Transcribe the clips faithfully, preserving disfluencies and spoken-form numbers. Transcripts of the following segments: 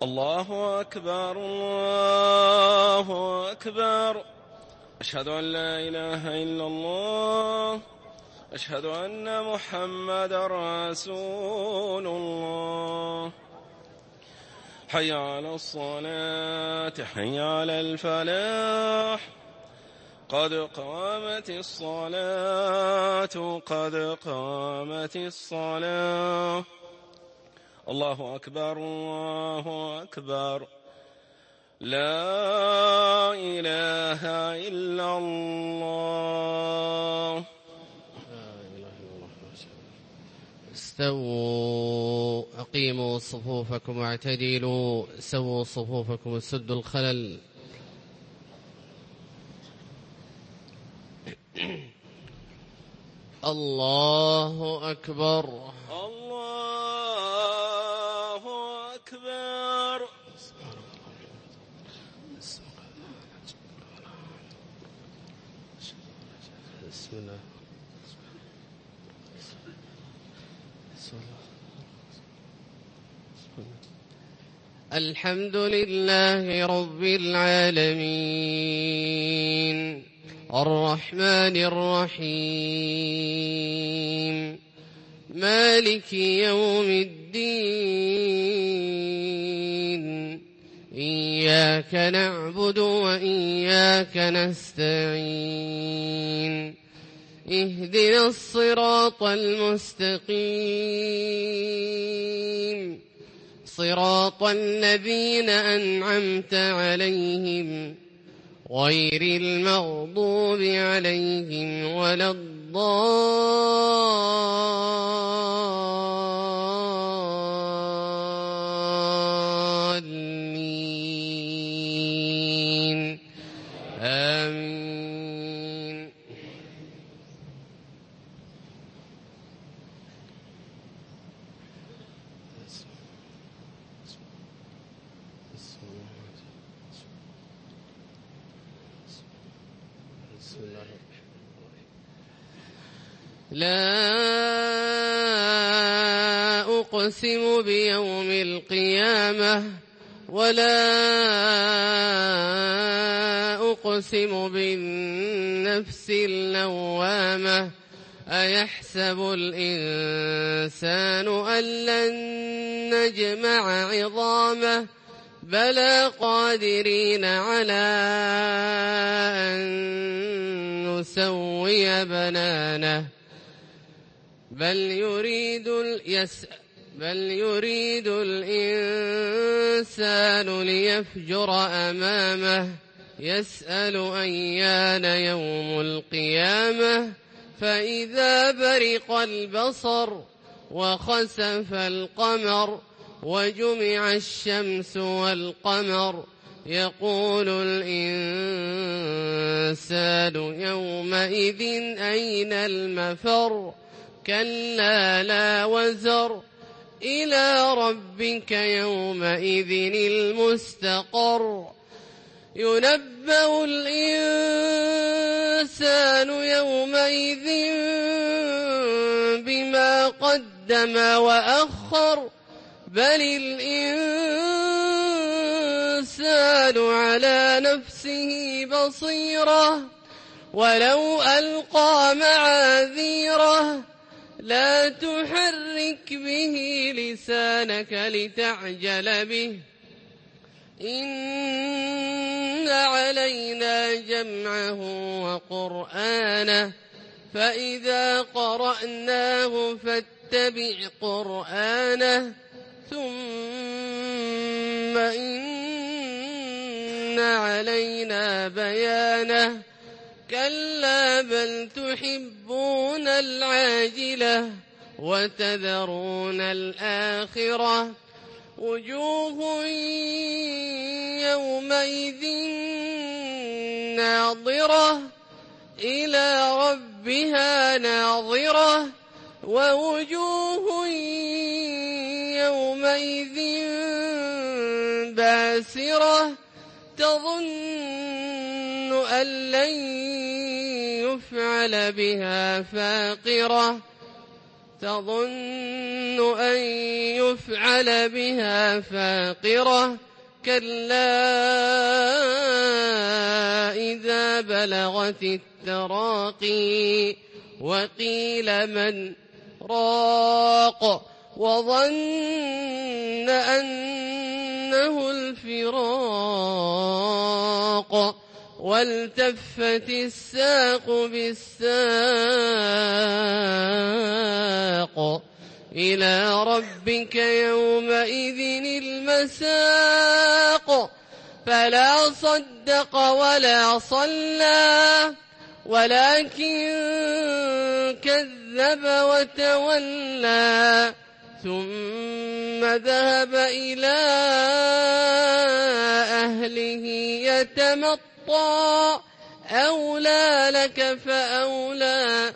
الله أكبر الله أكبر. أشهد أن لا إله إلا الله. أشهد أن محمد رسول الله. حي على الصلاة حي على الفلاح. قد قامت الصلاة قد قامت الصلاة. الله أكبر الله أكبر. لا إله إلا الله. استووا أقيموا صفوفكم واعتدلوا سووا صفوفكم سدوا الخلل. الله أكبر الله أكبر. بسم الله. الحمد لله رب العالمين الرحمن الرحيم مالك يوم الدين إياك نعبد وإياك نستعين اهدنا الصراط المستقيم صراط الذين أنعمت عليهم غير المغضوب عليهم ولا الضالين آمين. لا أقسم بيوم القيامة ولا أقسم بالنفس اللوامة أيحسب الإنسان أن لن نجمع عظامه بلى قادرين على أن نسوي بنانه بل يريد اليس بل يريد الإنسان ليفجر أمامه يسأل أيان يوم القيامة فإذا برق البصر وخسف القمر وجمع الشمس والقمر يقول الإنسان يومئذ أين المفر كلا لا وزر إلى ربك يومئذ المستقر ينبأ الإنسان يومئذ بما قدم وأخر بل الإنسان على نفسه بصيرة ولو ألقى معاذيره لا تحرك به لسانك لتعجل به إن علينا جمعه وقرآنه فإذا قرأناه فاتبع قرآنه ثم إن علينا بيانه كلا بل تحبون العاجلة وتذرون الآخرة وجوه يومئذ ناظرة إلى ربها ناظرة ووجوه يومئذ باسرة تظن أن لن يفعل بها فاقرة تظن أن يفعل بها فاقرة كلا إذا بلغت التراقي وقيل من راق وظن أنه الفراق والتفت الساق بالساق إلى ربك يومئذ المساق فلا صدق ولا صلى ولكن كذب وتولى ثم ذهب إلى أهله يتمطى أولى لك فأولى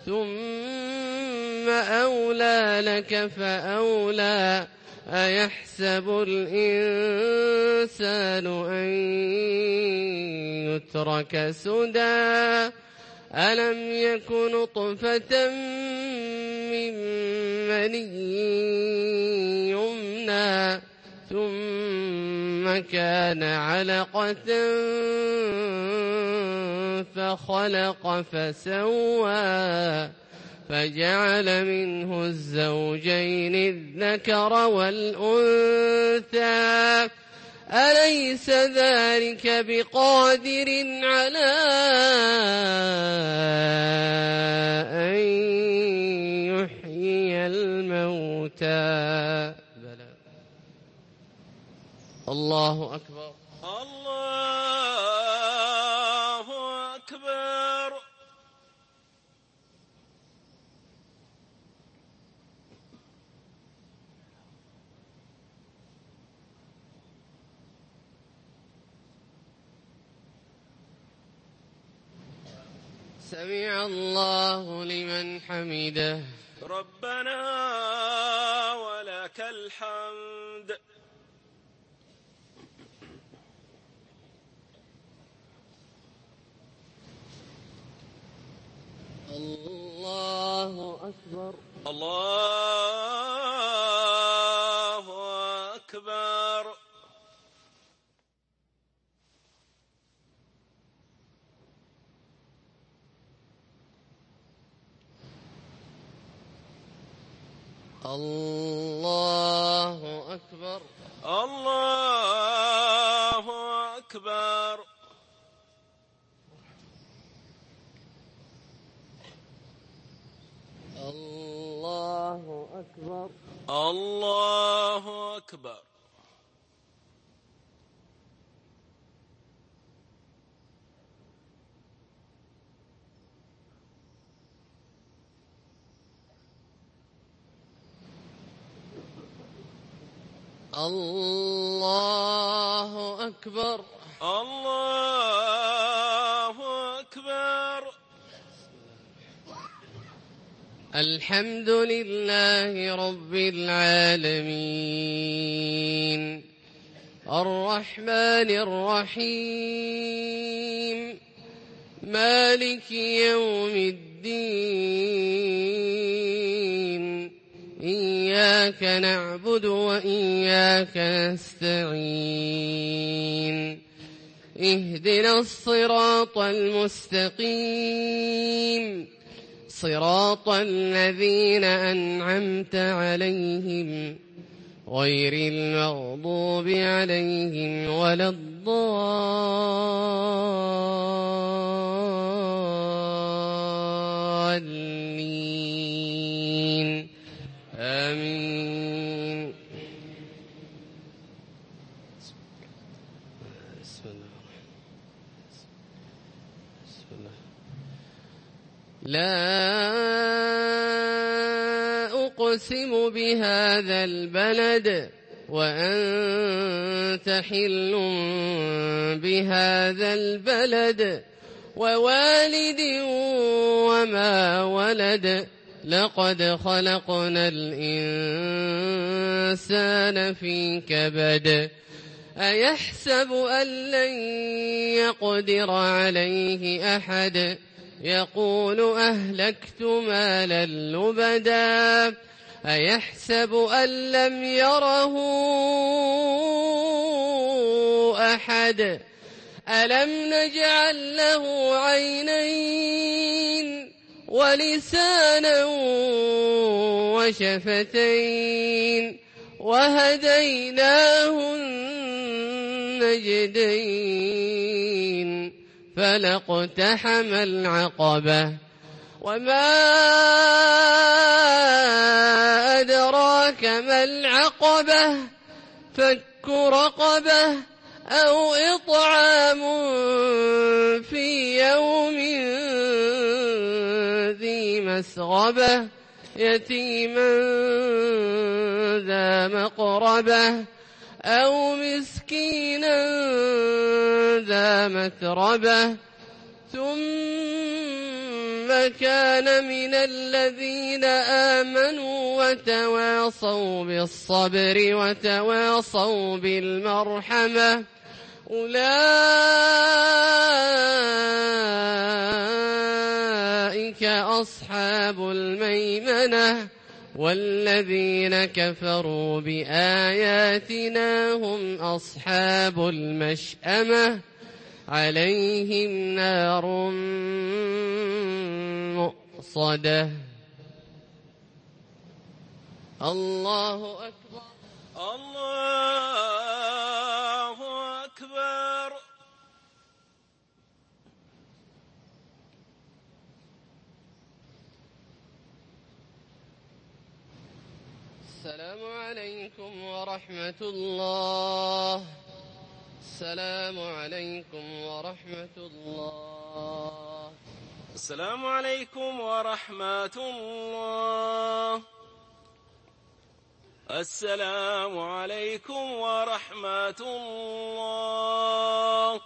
ثم أولى لك فأولى أيحسب الإنسان أن يترك سدى ألم يك نطفة من مني يمنى ثم كان علقة فخلق فسوى فجعل منه الزوجين الذكر والأنثى أليس ذلك بقادر على أن يحيي الموتى بلى. الله أكبر الله أكبر. سمع الله لمن حمده ربنا ولك الحمد. الله أكبر الله أكبر. الله أكبر الله أكبر. الله أكبر الله أكبر. الله أكبر الله أكبر. الحمد لله رب العالمين الرحمن الرحيم مالك يوم الدين إياك نعبد وإياك نستعين اهدنا الصراط المستقيم صراط الذين أنعمت عليهم غير المغضوب عليهم ولا الضالين آمين. بسم الله بسم الله. لا أقسم بهذا البلد وأنت حل بهذا البلد ووالد وما ولد لقد خلقنا الإنسان في كبد أيحسب أن لن يقدر عليه أحد يقول أهلكت مالا لبدا أيحسب أن لم يره أحد ألم نجعل له عينين ولسانا وشفتين وهديناه النجدين فلاقتحم العقبة وما أدراك ما العقبة فك رقبة أو إطعام في يوم ذي مسغبة يتيما ذا مقربة أو مسكينا ذا متربة ثم كان من الذين آمنوا وتواصوا بالصبر وتواصوا بالمرحمة أولئك أصحاب الميمنة والذين كفروا بآياتنا هم أصحاب المشأمة عليهم نار مؤصدة. الله أكبر الله أكبر. السلام عليكم ورحمة الله. السلام عليكم ورحمة الله. السلام عليكم ورحمة الله. السلام عليكم ورحمة الله.